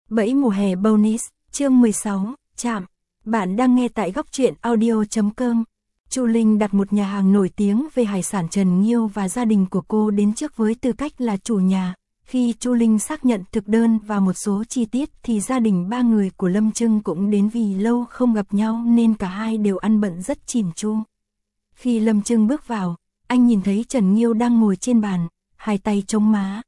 Bẫy mùa hè bonus, chương 16, chạm. Bạn đang nghe tại góc truyện audio.com. Chu Linh đặt một nhà hàng nổi tiếng về hải sản Trần Nghiêu và gia đình của cô đến trước với tư cách là chủ nhà. Khi Chu Linh xác nhận thực đơn và một số chi tiết thì gia đình ba người của Lâm Trưng cũng đến vì lâu không gặp nhau nên cả hai đều ăn bận rất chỉn chu. Khi Lâm Trưng bước vào, anh nhìn thấy Trần Nghiêu đang ngồi trên bàn, hai tay chống má.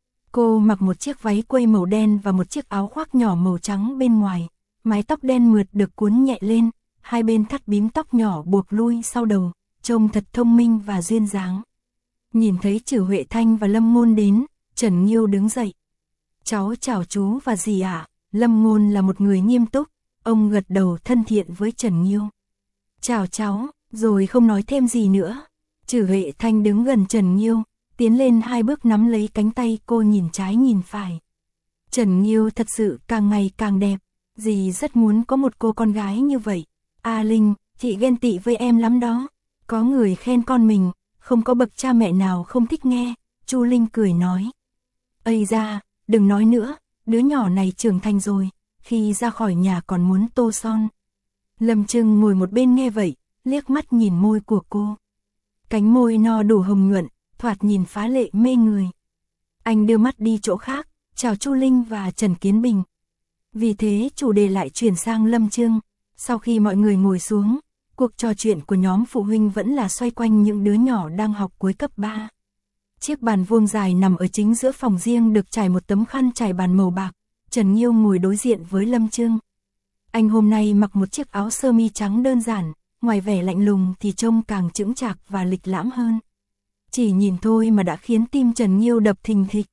Cô mặc một chiếc váy quây màu đen và một chiếc áo khoác nhỏ màu trắng bên ngoài, mái tóc đen mượt được cuốn nhẹ lên, hai bên thắt bím tóc nhỏ buộc lui sau đầu, trông thật thông minh và duyên dáng. Nhìn thấy Trử Huệ Thanh và Lâm Ngôn đến, Trần Nghiêu đứng dậy. Cháu chào chú và dì ạ. Lâm Ngôn là một người nghiêm túc, ông gật đầu thân thiện với Trần Nghiêu. Chào cháu, rồi không nói thêm gì nữa. Trử Huệ Thanh đứng gần Trần Nghiêu, tiến lên hai bước nắm lấy cánh tay cô nhìn trái nhìn phải. Trần Nghiêu thật sự càng ngày càng đẹp, dì rất muốn có một cô con gái như vậy. A Linh, chị ghen tị với em lắm đó. Có người khen con mình, không có bậc cha mẹ nào không thích nghe. Chu Linh cười nói. Ây da, đừng nói nữa, đứa nhỏ này trưởng thành rồi, khi ra khỏi nhà còn muốn tô son. Lâm Trưng ngồi một bên nghe vậy, liếc mắt nhìn môi của cô. Cánh môi no đủ hồng nhuận, thoạt nhìn phá lệ mê người. Anh đưa mắt đi chỗ khác, chào Chu Linh và Trần Kiến Bình. Vì thế chủ đề lại chuyển sang Lâm Trưng. Sau khi mọi người ngồi xuống, cuộc trò chuyện của nhóm phụ huynh vẫn là xoay quanh những đứa nhỏ đang học cuối cấp 3. Chiếc bàn vuông dài nằm ở chính giữa phòng riêng được trải một tấm khăn trải bàn màu bạc. Trần Nghiêu ngồi đối diện với Lâm Trưng. Anh hôm nay mặc một chiếc áo sơ mi trắng đơn giản, ngoài vẻ lạnh lùng thì trông càng chững chạc và lịch lãm hơn. Chỉ nhìn thôi mà đã khiến tim Trần Nghiêu đập thình thịch.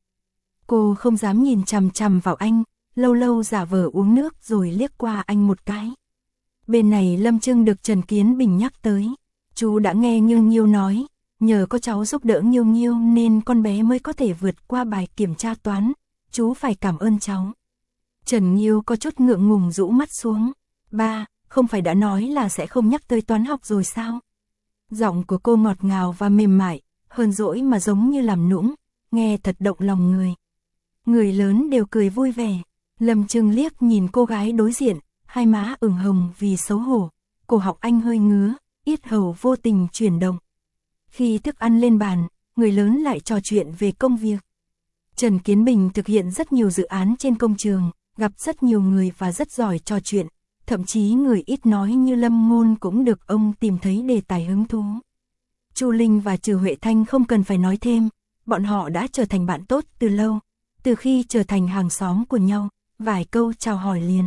Cô không dám nhìn chằm chằm vào anh, lâu lâu giả vờ uống nước rồi liếc qua anh một cái. Bên này Lâm Trưng được Trần Kiến Bình nhắc tới. Chú đã nghe Nghiêu nói, nhờ có cháu giúp đỡ Nghiêu nên con bé mới có thể vượt qua bài kiểm tra toán. Chú phải cảm ơn cháu. Trần Nghiêu có chút ngượng ngùng rũ mắt xuống. Ba, không phải đã nói là sẽ không nhắc tới toán học rồi sao? Giọng của cô ngọt ngào và mềm mại, hờn dỗi mà giống như làm nũng, nghe thật động lòng người. Người lớn đều cười vui vẻ. Lâm Trưng liếc nhìn cô gái đối diện, hai má ửng hồng vì xấu hổ, cổ họng anh hơi ngứa, yết hầu vô tình chuyển động. Khi thức ăn lên bàn, người lớn lại trò chuyện về công việc. Trần Kiến Bình thực hiện rất nhiều dự án trên công trường, gặp rất nhiều người và rất giỏi trò chuyện, thậm chí người ít nói như Lâm Ngôn cũng được ông tìm thấy đề tài hứng thú. Chu Linh và Trử Huệ Thanh không cần phải nói thêm, bọn họ đã trở thành bạn tốt từ lâu, từ khi trở thành hàng xóm của nhau, vài câu chào hỏi liền.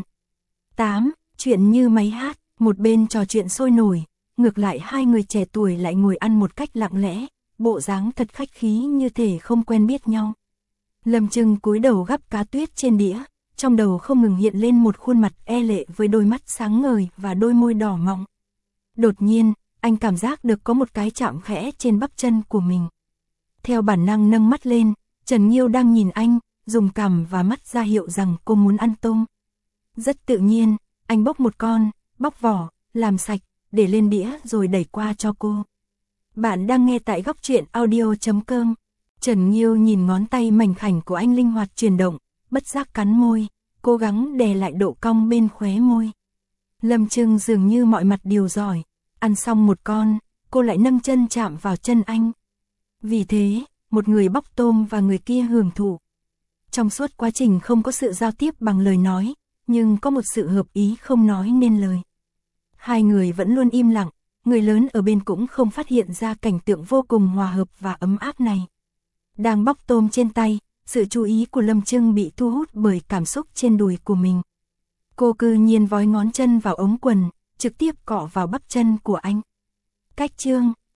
8. Chuyện như máy hát, một bên trò chuyện sôi nổi, ngược lại hai người trẻ tuổi lại ngồi ăn một cách lặng lẽ, bộ dáng thật khách khí như thể không quen biết nhau. Lâm Trưng cúi đầu gắp cá tuyết trên đĩa, trong đầu không ngừng hiện lên một khuôn mặt e lệ với đôi mắt sáng ngời và đôi môi đỏ mọng. Đột nhiên, anh cảm giác được có một cái chạm khẽ trên bắp chân của mình. Theo bản năng nâng mắt lên, Trần Nghiêu đang nhìn anh, dùng cằm và mắt ra hiệu rằng cô muốn ăn tôm. Rất tự nhiên, anh bóc một con, bóc vỏ, làm sạch, để lên đĩa rồi đẩy qua cho cô. Bạn đang nghe tại góc truyện audio.com. Trần Nghiêu nhìn ngón tay mảnh khảnh của anh linh hoạt chuyển động, bất giác cắn môi, cố gắng đè lại độ cong bên khóe môi. Lâm Trưng dường như mọi mặt đều giỏi, ăn xong một con, cô lại nâng chân chạm vào chân anh. Vì thế, một người bóc tôm và người kia hưởng thụ. Trong suốt quá trình không có sự giao tiếp bằng lời nói, nhưng có một sự hợp ý không nói nên lời. Hai người vẫn luôn im lặng, người lớn ở bên cũng không phát hiện ra cảnh tượng vô cùng hòa hợp và ấm áp này. Đang bóc tôm trên tay, sự chú ý của Lâm Trưng bị thu hút bởi cảm xúc trên đùi của mình. Cô cư nhiên vói ngón chân vào ống quần, trực tiếp cọ vào bắp chân của anh. Cách chương